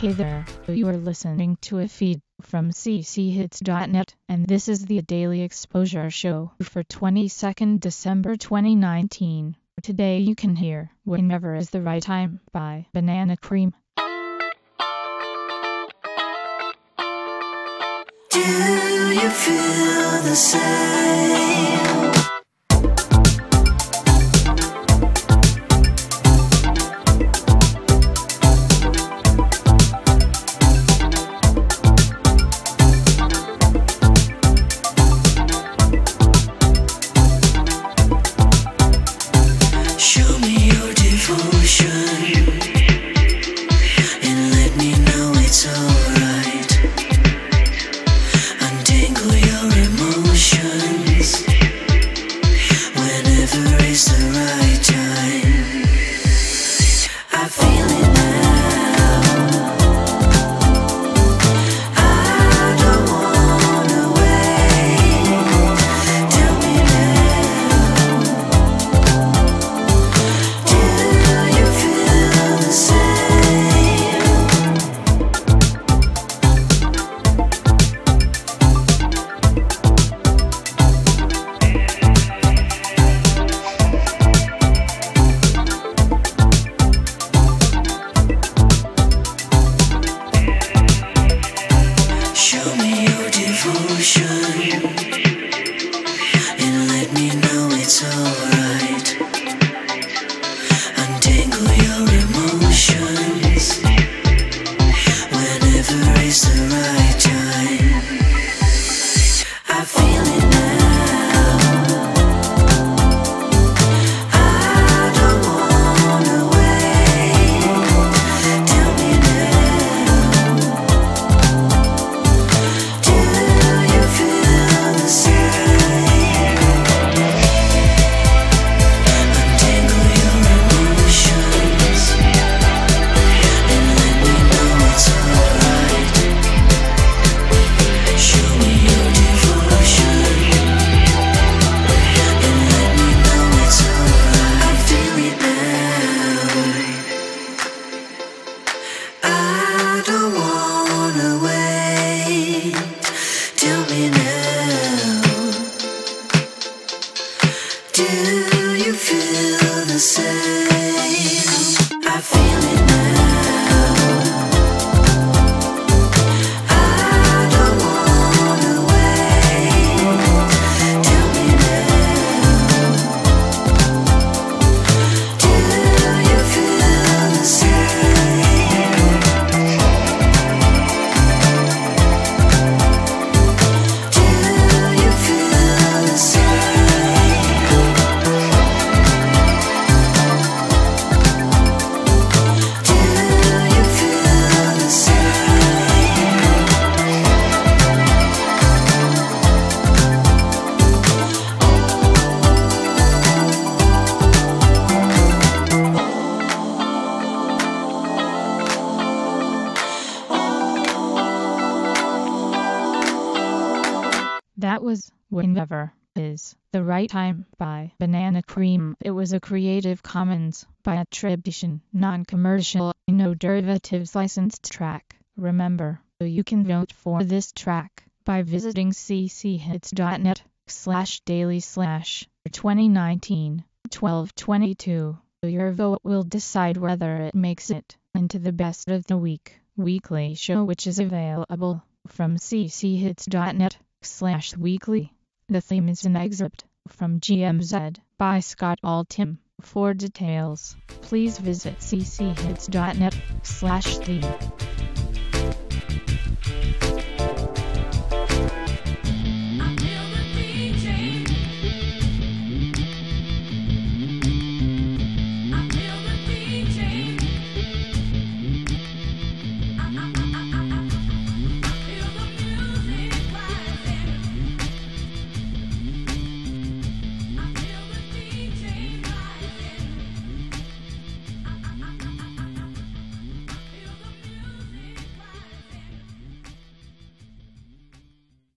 Hey there, you are listening to a feed from cchits.net, and this is the Daily Exposure Show for 22nd December 2019. Today you can hear Whenever Is the Right Time by Banana Cream. Do you feel the same? Show me your devotion and let me know it's alright. Untangle your emotions whenever is the right time. I feel it now. I don't wanna wait. Tell me now. Do you feel the same? Show me your devotion and let me know it's alright. Untangle your emotions whenever is the right time. I feel it now. I don't wanna wait. Tell me now. Do you feel the same? Untangle your emotions and let me know it's alright. Show me your devotion and let me know it's alright. I feel it now. I don't wanna wait. Tell me now. Do you feel the same? I feel it now. I don't wanna wait. Tell me now. Do you feel the same? Do you feel the same? Do you feel the That was Whenever Is the Right Time by Banana Cream. It was a Creative Commons by attribution, non-commercial, no derivatives licensed track. Remember, you can vote for this track by visiting cchits.net/daily/2019-1222. Your vote will decide whether it makes it into the Best of the Week weekly show, which is available from cchits.net/weekly. The theme is an excerpt from GMZ by Scott Altham. For details, please visit cchits.net/theme.